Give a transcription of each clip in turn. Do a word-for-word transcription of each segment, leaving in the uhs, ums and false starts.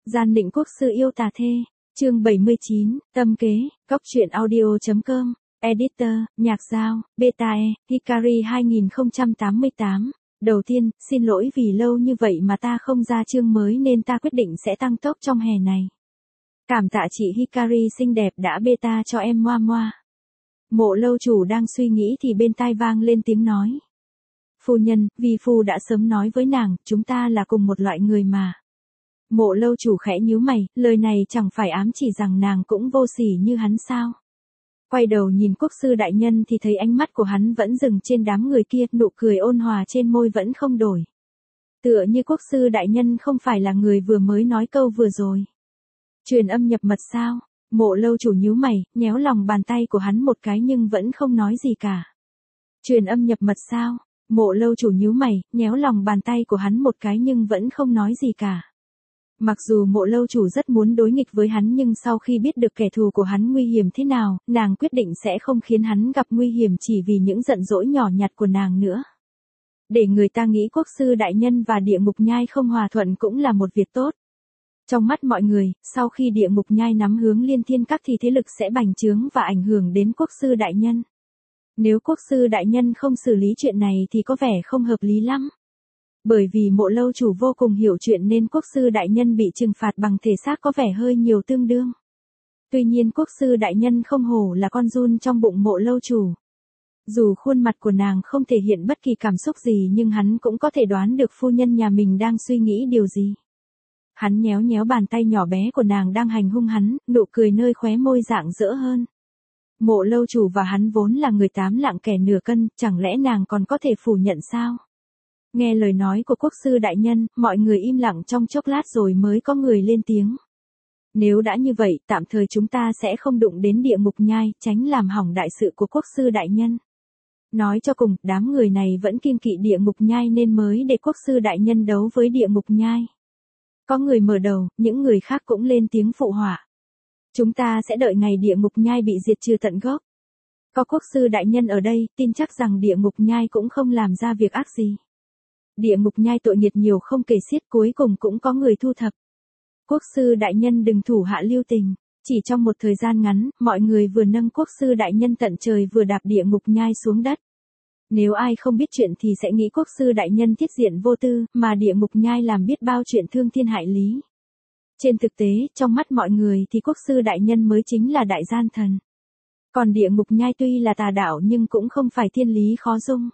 Gian định quốc sư yêu tà thê, chương bảy mươi chín, tâm kế, góc truyện audio.com, editor, nhạc giao, Betae, Hikari hai không tám tám. Đầu tiên, xin lỗi vì lâu như vậy mà ta không ra chương mới nên ta quyết định sẽ tăng tốc trong hè này. Cảm tạ chị Hikari xinh đẹp đã beta cho em moa moa. Mộ lâu chủ đang suy nghĩ thì bên tai vang lên tiếng nói. Phu nhân, vì phu đã sớm nói với nàng, chúng ta là cùng một loại người mà. Mộ lâu chủ khẽ nhíu mày, lời này chẳng phải ám chỉ rằng nàng cũng vô sỉ như hắn sao. Quay đầu nhìn quốc sư đại nhân thì thấy ánh mắt của hắn vẫn dừng trên đám người kia, nụ cười ôn hòa trên môi vẫn không đổi. Tựa như quốc sư đại nhân không phải là người vừa mới nói câu vừa rồi. Truyền âm nhập mật sao? Mộ lâu chủ nhíu mày, nhéo lòng bàn tay của hắn một cái nhưng vẫn không nói gì cả. Truyền âm nhập mật sao? Mộ lâu chủ nhíu mày, nhéo lòng bàn tay của hắn một cái nhưng vẫn không nói gì cả. Mặc dù mộ lâu chủ rất muốn đối nghịch với hắn nhưng sau khi biết được kẻ thù của hắn nguy hiểm thế nào, nàng quyết định sẽ không khiến hắn gặp nguy hiểm chỉ vì những giận dỗi nhỏ nhặt của nàng nữa. Để người ta nghĩ quốc sư đại nhân và địa ngục nhai không hòa thuận cũng là một việc tốt. Trong mắt mọi người, sau khi địa ngục nhai nắm hướng Liên Thiên Các thì thế lực sẽ bành trướng và ảnh hưởng đến quốc sư đại nhân. Nếu quốc sư đại nhân không xử lý chuyện này thì có vẻ không hợp lý lắm. Bởi vì mộ lâu chủ vô cùng hiểu chuyện nên quốc sư đại nhân bị trừng phạt bằng thể xác có vẻ hơi nhiều tương đương. Tuy nhiên quốc sư đại nhân không hổ là con giun trong bụng mộ lâu chủ. Dù khuôn mặt của nàng không thể hiện bất kỳ cảm xúc gì nhưng hắn cũng có thể đoán được phu nhân nhà mình đang suy nghĩ điều gì. Hắn nhéo nhéo bàn tay nhỏ bé của nàng đang hành hung hắn, nụ cười nơi khóe môi rạng rỡ hơn. Mộ lâu chủ và hắn vốn là người tám lạng kẻ nửa cân, chẳng lẽ nàng còn có thể phủ nhận sao? Nghe lời nói của quốc sư đại nhân, mọi người im lặng trong chốc lát rồi mới có người lên tiếng. Nếu đã như vậy, tạm thời chúng ta sẽ không đụng đến địa ngục nhai, tránh làm hỏng đại sự của quốc sư đại nhân. Nói cho cùng, đám người này vẫn kiêng kỵ địa ngục nhai nên mới để quốc sư đại nhân đấu với địa ngục nhai. Có người mở đầu, những người khác cũng lên tiếng phụ họa. Chúng ta sẽ đợi ngày địa ngục nhai bị diệt trừ tận gốc. Có quốc sư đại nhân ở đây, tin chắc rằng địa ngục nhai cũng không làm ra việc ác gì. Địa ngục nhai tội nghiệt nhiều không kể xiết, cuối cùng cũng có người thu thập. Quốc sư đại nhân đừng thủ hạ lưu tình. Chỉ trong một thời gian ngắn, mọi người vừa nâng quốc sư đại nhân tận trời vừa đạp địa ngục nhai xuống đất. Nếu ai không biết chuyện thì sẽ nghĩ quốc sư đại nhân thiết diện vô tư, mà địa ngục nhai làm biết bao chuyện thương thiên hại lý. Trên thực tế, trong mắt mọi người thì quốc sư đại nhân mới chính là đại gian thần. Còn địa ngục nhai tuy là tà đạo nhưng cũng không phải thiên lý khó dung.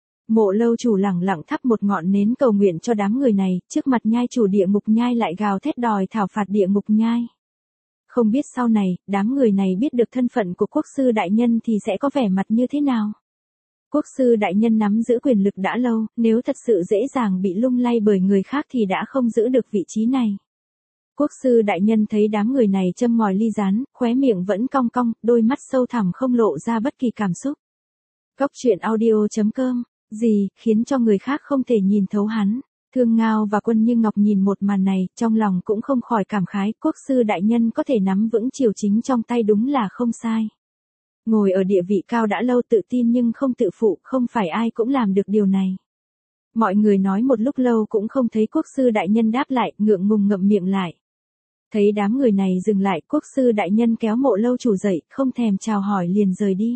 Mộ lâu chủ lẳng lặng thắp một ngọn nến cầu nguyện cho đám người này, trước mặt nhai chủ địa ngục nhai lại gào thét đòi thảo phạt địa ngục nhai. Không biết sau này, đám người này biết được thân phận của quốc sư đại nhân thì sẽ có vẻ mặt như thế nào. Quốc sư đại nhân nắm giữ quyền lực đã lâu, nếu thật sự dễ dàng bị lung lay bởi người khác thì đã không giữ được vị trí này. Quốc sư đại nhân thấy đám người này châm ngòi ly gián, khóe miệng vẫn cong cong, đôi mắt sâu thẳm không lộ ra bất kỳ cảm xúc. Góc truyện audio.com, gì, khiến cho người khác không thể nhìn thấu hắn. Thương Ngao và Quân Như Ngọc nhìn một màn này, trong lòng cũng không khỏi cảm khái, quốc sư đại nhân có thể nắm vững triều chính trong tay đúng là không sai. Ngồi ở địa vị cao đã lâu tự tin nhưng không tự phụ, không phải ai cũng làm được điều này. Mọi người nói một lúc lâu cũng không thấy quốc sư đại nhân đáp lại, ngượng ngùng ngậm miệng lại. Thấy đám người này dừng lại, quốc sư đại nhân kéo mộ lâu chủ dậy, không thèm chào hỏi liền rời đi.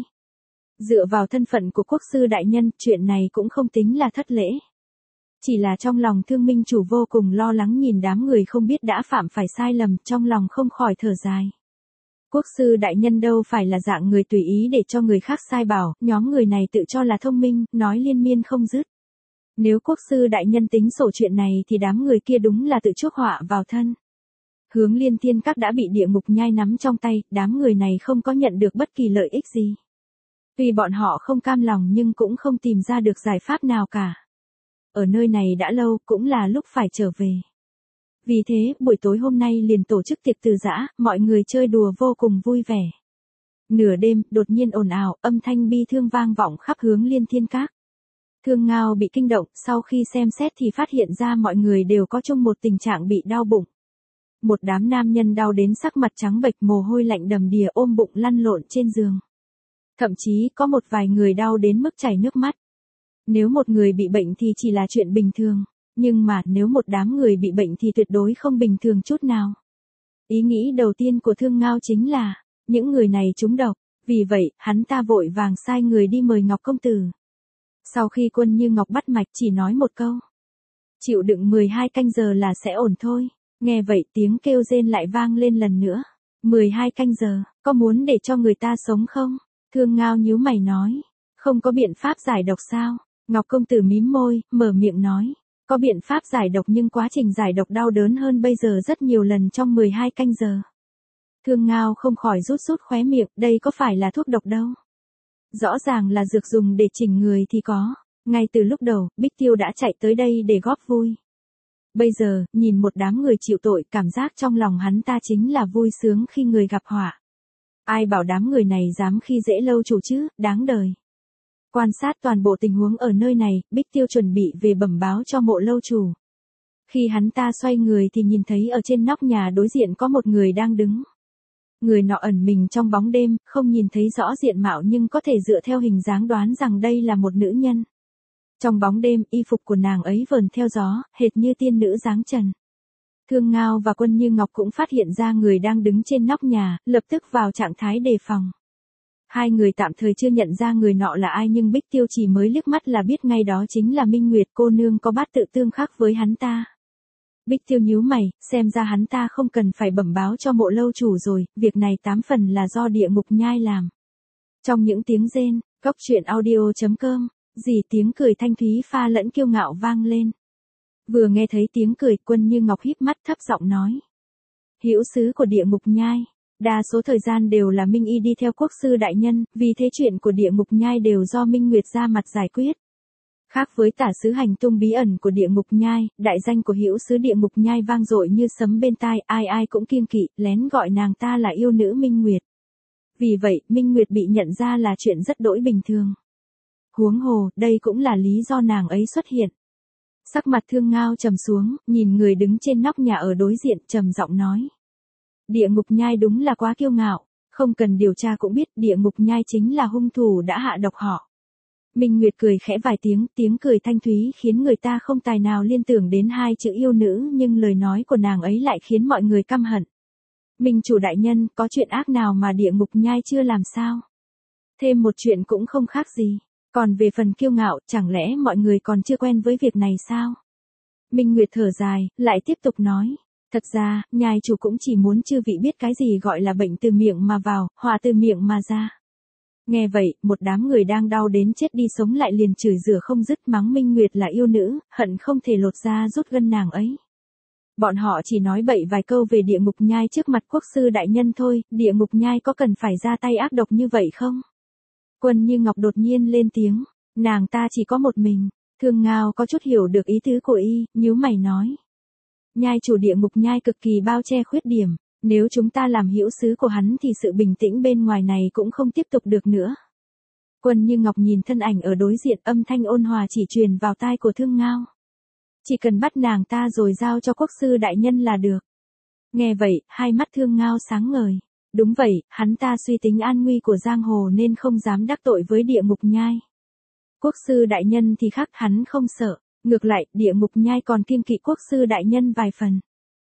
Dựa vào thân phận của quốc sư đại nhân, chuyện này cũng không tính là thất lễ. Chỉ là trong lòng Thương Minh chủ vô cùng lo lắng nhìn đám người không biết đã phạm phải sai lầm, trong lòng không khỏi thở dài. Quốc sư đại nhân đâu phải là dạng người tùy ý để cho người khác sai bảo, nhóm người này tự cho là thông minh, nói liên miên không dứt. Nếu quốc sư đại nhân tính sổ chuyện này thì đám người kia đúng là tự chuốc họa vào thân. Hướng Liên Thiên Các đã bị địa ngục nhai nắm trong tay, đám người này không có nhận được bất kỳ lợi ích gì. Tuy bọn họ không cam lòng nhưng cũng không tìm ra được giải pháp nào cả. Ở nơi này đã lâu, cũng là lúc phải trở về. Vì thế, buổi tối hôm nay liền tổ chức tiệc từ giã, mọi người chơi đùa vô cùng vui vẻ. Nửa đêm, đột nhiên ồn ào, âm thanh bi thương vang vọng khắp Hướng Liên Thiên Các. Thương Ngao bị kinh động, sau khi xem xét thì phát hiện ra mọi người đều có chung một tình trạng bị đau bụng. Một đám nam nhân đau đến sắc mặt trắng bệch, mồ hôi lạnh đầm đìa, ôm bụng lăn lộn trên giường. Thậm chí có một vài người đau đến mức chảy nước mắt. Nếu một người bị bệnh thì chỉ là chuyện bình thường. Nhưng mà nếu một đám người bị bệnh thì tuyệt đối không bình thường chút nào. Ý nghĩ đầu tiên của Thương Ngao chính là, những người này trúng độc, vì vậy, hắn ta vội vàng sai người đi mời Ngọc Công Tử. Sau khi Quân Như Ngọc bắt mạch chỉ nói một câu. Chịu đựng mười hai canh giờ là sẽ ổn thôi. Nghe vậy tiếng kêu rên lại vang lên lần nữa. mười hai canh giờ, có muốn để cho người ta sống không? Thương Ngao nhíu mày nói. Không có biện pháp giải độc sao? Ngọc Công Tử mím môi, mở miệng nói. Có biện pháp giải độc nhưng quá trình giải độc đau đớn hơn bây giờ rất nhiều lần trong mười hai canh giờ. Thương Ngao không khỏi rút rút khóe miệng, đây có phải là thuốc độc đâu. Rõ ràng là dược dùng để chỉnh người thì có. Ngay từ lúc đầu, Bích Tiêu đã chạy tới đây để góp vui. Bây giờ, nhìn một đám người chịu tội, cảm giác trong lòng hắn ta chính là vui sướng khi người gặp họa. Ai bảo đám người này dám khi dễ lâu chủ chứ, đáng đời. Quan sát toàn bộ tình huống ở nơi này, Bích Tiêu chuẩn bị về bẩm báo cho Mộ lâu chủ. Khi hắn ta xoay người thì nhìn thấy ở trên nóc nhà đối diện có một người đang đứng. Người nọ ẩn mình trong bóng đêm, không nhìn thấy rõ diện mạo nhưng có thể dựa theo hình dáng đoán rằng đây là một nữ nhân. Trong bóng đêm, y phục của nàng ấy vờn theo gió, hệt như tiên nữ dáng trần. Thương Ngao và Quân Như Ngọc cũng phát hiện ra người đang đứng trên nóc nhà, lập tức vào trạng thái đề phòng. Hai người tạm thời chưa nhận ra người nọ là ai nhưng Bích Tiêu chỉ mới liếc mắt là biết ngay đó chính là Minh Nguyệt cô nương có bát tự tương khắc với hắn ta. Bích Tiêu nhíu mày, xem ra hắn ta không cần phải bẩm báo cho Mộ lâu chủ rồi, việc này tám phần là do Địa Ngục Nhai làm. Trong những tiếng rên, góc truyện audio chấm com, dì tiếng cười thanh thúy pha lẫn kiêu ngạo vang lên. Vừa nghe thấy tiếng cười, Quân Như Ngọc híp mắt thấp giọng nói. Hữu sứ của Địa Ngục Nhai, đa số thời gian đều là Minh Y đi theo quốc sư đại nhân, vì thế chuyện của Địa Ngục Nhai đều do Minh Nguyệt ra mặt giải quyết. Khác với tả sứ hành tung bí ẩn của Địa Ngục Nhai, đại danh của hữu sứ Địa Ngục Nhai vang dội như sấm bên tai, ai ai cũng kiêng kỵ, lén gọi nàng ta là yêu nữ Minh Nguyệt. Vì vậy, Minh Nguyệt bị nhận ra là chuyện rất đỗi bình thường. Huống hồ, đây cũng là lý do nàng ấy xuất hiện. Sắc mặt Thương Ngao trầm xuống, nhìn người đứng trên nóc nhà ở đối diện, trầm giọng nói. Địa Ngục Nhai đúng là quá kiêu ngạo, không cần điều tra cũng biết Địa Ngục Nhai chính là hung thủ đã hạ độc họ. Minh Nguyệt cười khẽ vài tiếng, tiếng cười thanh thúy khiến người ta không tài nào liên tưởng đến hai chữ yêu nữ nhưng lời nói của nàng ấy lại khiến mọi người căm hận. Minh chủ đại nhân, có chuyện ác nào mà Địa Ngục Nhai chưa làm sao? Thêm một chuyện cũng không khác gì. Còn về phần kiêu ngạo, chẳng lẽ mọi người còn chưa quen với việc này sao? Minh Nguyệt thở dài, lại tiếp tục nói. Thật ra, nhai chủ cũng chỉ muốn chư vị biết cái gì gọi là bệnh từ miệng mà vào, họa từ miệng mà ra. Nghe vậy, một đám người đang đau đến chết đi sống lại liền chửi rủa không dứt mắng Minh Nguyệt là yêu nữ, hận không thể lột ra rút gân nàng ấy. Bọn họ chỉ nói bậy vài câu về Địa Ngục Nhai trước mặt quốc sư đại nhân thôi, Địa Ngục Nhai có cần phải ra tay ác độc như vậy không? Quân Như Ngọc đột nhiên lên tiếng, nàng ta chỉ có một mình. Thương Ngao có chút hiểu được ý tứ của y, nhíu mày nói. Nhai chủ Địa Ngục Nhai cực kỳ bao che khuyết điểm, nếu chúng ta làm hữu sứ của hắn thì sự bình tĩnh bên ngoài này cũng không tiếp tục được nữa. Quân Như Ngọc nhìn thân ảnh ở đối diện, âm thanh ôn hòa chỉ truyền vào tai của Thương Ngao. Chỉ cần bắt nàng ta rồi giao cho quốc sư đại nhân là được. Nghe vậy, hai mắt Thương Ngao sáng ngời. Đúng vậy, hắn ta suy tính an nguy của giang hồ nên không dám đắc tội với Địa Ngục Nhai. Quốc sư đại nhân thì khác, hắn không sợ, ngược lại, Địa Ngục Nhai còn kiêng kỵ quốc sư đại nhân vài phần.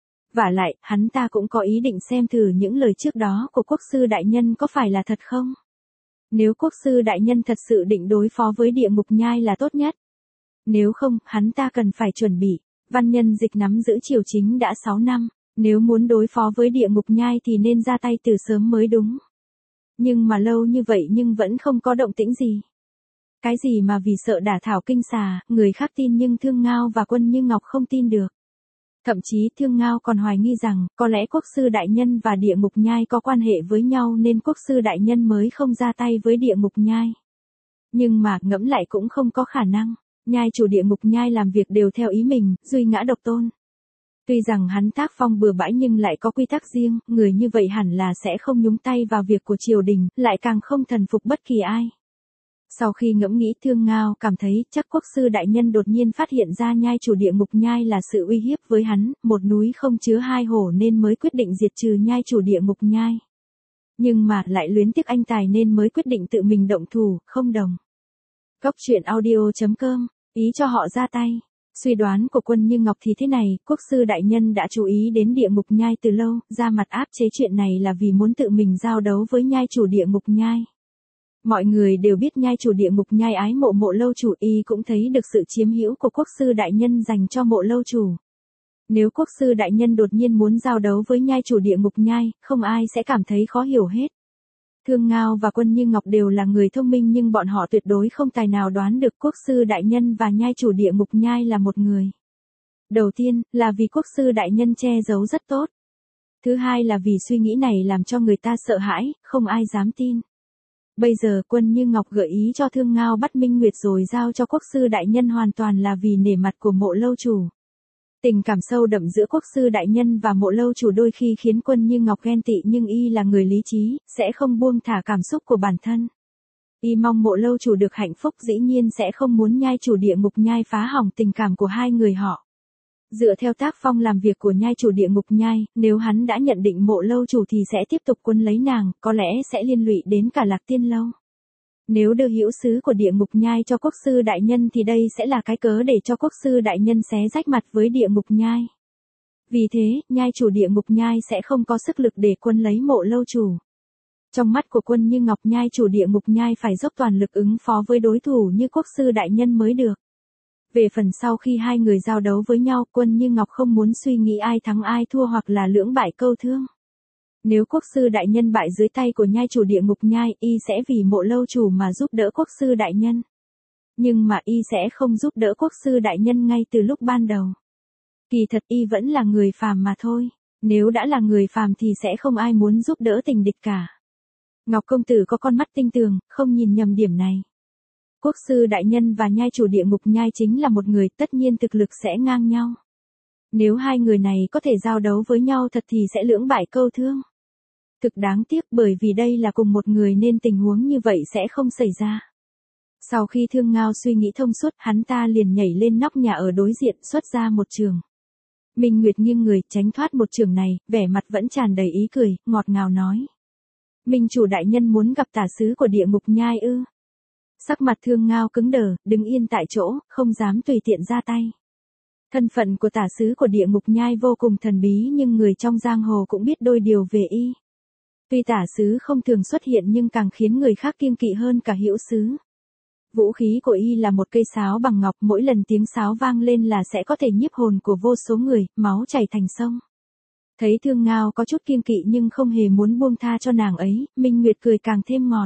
Vả lại, hắn ta cũng có ý định xem thử những lời trước đó của quốc sư đại nhân có phải là thật không. Nếu quốc sư đại nhân thật sự định đối phó với Địa Ngục Nhai là tốt nhất. Nếu không, hắn ta cần phải chuẩn bị. Văn Nhân Dịch nắm giữ triều chính đã sáu năm. Nếu muốn đối phó với Địa Ngục Nhai thì nên ra tay từ sớm mới đúng. Nhưng mà lâu như vậy nhưng vẫn không có động tĩnh gì. Cái gì mà vì sợ đả thảo kinh xà, người khác tin nhưng Thương Ngao và Quân Như Ngọc không tin được. Thậm chí Thương Ngao còn hoài nghi rằng, có lẽ quốc sư đại nhân và Địa Ngục Nhai có quan hệ với nhau nên quốc sư đại nhân mới không ra tay với Địa Ngục Nhai. Nhưng mà ngẫm lại cũng không có khả năng. Nhai chủ Địa Ngục Nhai làm việc đều theo ý mình, duy ngã độc tôn. Tuy rằng hắn tác phong bừa bãi nhưng lại có quy tắc riêng, người như vậy hẳn là sẽ không nhúng tay vào việc của triều đình, lại càng không thần phục bất kỳ ai. Sau khi ngẫm nghĩ, Thương Ngao cảm thấy chắc quốc sư đại nhân đột nhiên phát hiện ra nhai chủ Địa Ngục Nhai là sự uy hiếp với hắn, một núi không chứa hai hổ nên mới quyết định diệt trừ nhai chủ Địa Ngục Nhai. Nhưng mà lại luyến tiếc anh tài nên mới quyết định tự mình động thủ, không đồng. Góc truyện audio chấm com, ý cho họ ra tay. Suy đoán của Quân Như Ngọc thì thế này, quốc sư đại nhân đã chú ý đến địa ngục nhai từ lâu, ra mặt áp chế chuyện này là vì muốn tự mình giao đấu với nhai chủ địa ngục nhai. Mọi người đều biết nhai chủ địa ngục nhai ái mộ Mộ Lâu chủ, y cũng thấy được sự chiếm hữu của quốc sư đại nhân dành cho Mộ Lâu chủ. Nếu quốc sư đại nhân đột nhiên muốn giao đấu với nhai chủ địa ngục nhai, không ai sẽ cảm thấy khó hiểu hết. Thương Ngao và Quân Như Ngọc đều là người thông minh nhưng bọn họ tuyệt đối không tài nào đoán được quốc sư đại nhân và nhai chủ địa ngục nhai là một người. Đầu tiên, là vì quốc sư đại nhân che giấu rất tốt. Thứ hai là vì suy nghĩ này làm cho người ta sợ hãi, không ai dám tin. Bây giờ Quân Như Ngọc gợi ý cho Thương Ngao bắt Minh Nguyệt rồi giao cho quốc sư đại nhân hoàn toàn là vì nể mặt của Mộ Lâu chủ. Tình cảm sâu đậm giữa quốc sư đại nhân và Mộ Lâu chủ đôi khi khiến Quân Như Ngọc ghen tị nhưng y là người lý trí, sẽ không buông thả cảm xúc của bản thân. Y mong Mộ Lâu chủ được hạnh phúc, dĩ nhiên sẽ không muốn nhai chủ địa ngục nhai phá hỏng tình cảm của hai người họ. Dựa theo tác phong làm việc của nhai chủ địa ngục nhai, nếu hắn đã nhận định Mộ Lâu chủ thì sẽ tiếp tục quấn lấy nàng, có lẽ sẽ liên lụy đến cả Lạc Tiên lâu. Nếu đưa hữu sứ của địa ngục nhai cho quốc sư đại nhân thì đây sẽ là cái cớ để cho quốc sư đại nhân xé rách mặt với địa ngục nhai. Vì thế, nhai chủ địa ngục nhai sẽ không có sức lực để quân lấy Mộ Lâu chủ. Trong mắt của Quân Như Ngọc, nhai chủ địa ngục nhai phải dốc toàn lực ứng phó với đối thủ như quốc sư đại nhân mới được. Về phần sau khi hai người giao đấu với nhau, Quân Như Ngọc không muốn suy nghĩ ai thắng ai thua hoặc là lưỡng bại câu thương. Nếu quốc sư đại nhân bại dưới tay của nhai chủ địa ngục nhai, y sẽ vì Mộ Lâu chủ mà giúp đỡ quốc sư đại nhân. Nhưng mà y sẽ không giúp đỡ quốc sư đại nhân ngay từ lúc ban đầu. Kỳ thật y vẫn là người phàm mà thôi. Nếu đã là người phàm thì sẽ không ai muốn giúp đỡ tình địch cả. Ngọc công tử có con mắt tinh tường, không nhìn nhầm điểm này. Quốc sư đại nhân và nhai chủ địa ngục nhai chính là một người, tất nhiên thực lực sẽ ngang nhau. Nếu hai người này có thể giao đấu với nhau thật thì sẽ lưỡng bại câu thương. Thực đáng tiếc bởi vì đây là cùng một người nên tình huống như vậy sẽ không xảy ra. Sau khi Thương Ngao suy nghĩ thông suốt, hắn ta liền nhảy lên nóc nhà ở đối diện xuất ra một trường. Minh Nguyệt nghiêng người tránh thoát một trường này, vẻ mặt vẫn tràn đầy ý cười, ngọt ngào nói. Minh chủ đại nhân muốn gặp tả sứ của địa ngục nhai ư? Sắc mặt Thương Ngao cứng đờ, đứng yên tại chỗ, không dám tùy tiện ra tay. Thân phận của tả sứ của địa ngục nhai vô cùng thần bí nhưng người trong giang hồ cũng biết đôi điều về y. Tuy tả sứ không thường xuất hiện nhưng càng khiến người khác kiêng kỵ hơn cả hữu sứ. Vũ khí của y là một cây sáo bằng ngọc, mỗi lần tiếng sáo vang lên là sẽ có thể nhiếp hồn của vô số người, máu chảy thành sông. Thấy Thương Ngao có chút kiêng kỵ nhưng không hề muốn buông tha cho nàng ấy, Minh Nguyệt cười càng thêm ngọt.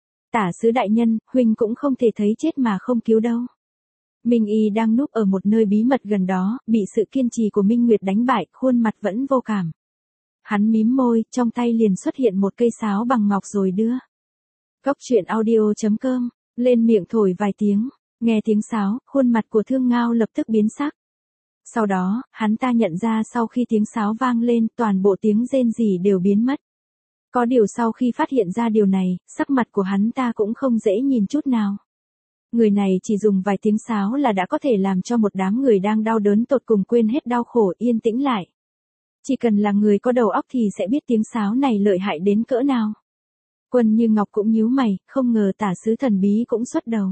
Tả sứ đại nhân, huynh cũng không thể thấy chết mà không cứu đâu. Minh Y đang núp ở một nơi bí mật gần đó, bị sự kiên trì của Minh Nguyệt đánh bại, khuôn mặt vẫn vô cảm. Hắn mím môi, trong tay liền xuất hiện một cây sáo bằng ngọc rồi đưa. Góc truyện audio chấm com, lên miệng thổi vài tiếng, nghe tiếng sáo, khuôn mặt của Thương Ngao lập tức biến sắc. Sau đó, hắn ta nhận ra sau khi tiếng sáo vang lên, toàn bộ tiếng rên rỉ đều biến mất. Có điều sau khi phát hiện ra điều này, sắc mặt của hắn ta cũng không dễ nhìn chút nào. Người này chỉ dùng vài tiếng sáo là đã có thể làm cho một đám người đang đau đớn tột cùng quên hết đau khổ, yên tĩnh lại. Chỉ cần là người có đầu óc thì sẽ biết tiếng sáo này lợi hại đến cỡ nào. Quân Như Ngọc cũng nhíu mày, không ngờ tả sứ thần bí cũng xuất đầu.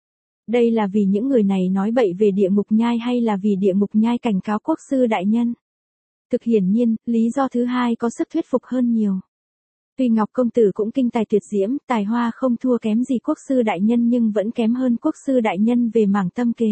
Đây là vì những người này nói bậy về địa ngục nhai hay là vì địa ngục nhai cảnh cáo quốc sư đại nhân? Thực hiển nhiên, lý do thứ hai có sức thuyết phục hơn nhiều. Tuy Ngọc công tử cũng kinh tài tuyệt diễm, tài hoa không thua kém gì quốc sư đại nhân nhưng vẫn kém hơn quốc sư đại nhân về mảng tâm kế.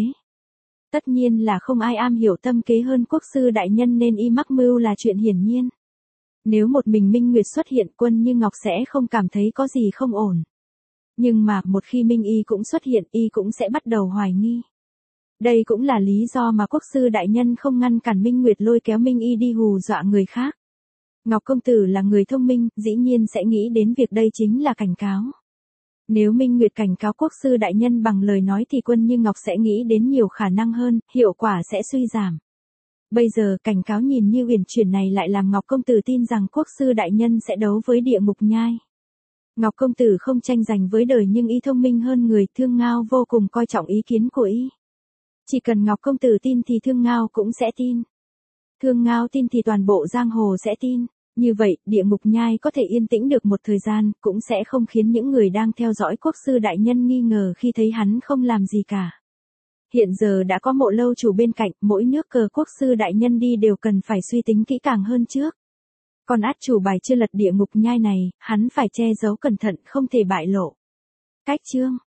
Tất nhiên là không ai am hiểu tâm kế hơn quốc sư đại nhân nên y mắc mưu là chuyện hiển nhiên. Nếu một mình Minh Nguyệt xuất hiện, Quân Như Ngọc sẽ không cảm thấy có gì không ổn. Nhưng mà một khi Minh Y cũng xuất hiện, y cũng sẽ bắt đầu hoài nghi. Đây cũng là lý do mà quốc sư đại nhân không ngăn cản Minh Nguyệt lôi kéo Minh Y đi hù dọa người khác. Ngọc công tử là người thông minh, dĩ nhiên sẽ nghĩ đến việc đây chính là cảnh cáo. Nếu Minh Nguyệt cảnh cáo quốc sư đại nhân bằng lời nói thì Quân Như Ngọc sẽ nghĩ đến nhiều khả năng hơn, hiệu quả sẽ suy giảm. Bây giờ cảnh cáo nhìn như uyển chuyển này lại làm Ngọc công tử tin rằng quốc sư đại nhân sẽ đấu với địa ngục nhai. Ngọc công tử không tranh giành với đời nhưng y thông minh hơn người, Thương Ngao vô cùng coi trọng ý kiến của y. Chỉ cần Ngọc công tử tin thì Thương Ngao cũng sẽ tin. Thương Ngao tin thì toàn bộ giang hồ sẽ tin. Như vậy, địa ngục nhai có thể yên tĩnh được một thời gian, cũng sẽ không khiến những người đang theo dõi quốc sư đại nhân nghi ngờ khi thấy hắn không làm gì cả. Hiện giờ đã có Mộ lâu chủ bên cạnh, mỗi nước cờ quốc sư đại nhân đi đều cần phải suy tính kỹ càng hơn trước. Còn át chủ bài chưa lật địa ngục nhai này, hắn phải che giấu cẩn thận không thể bại lộ. Cách chương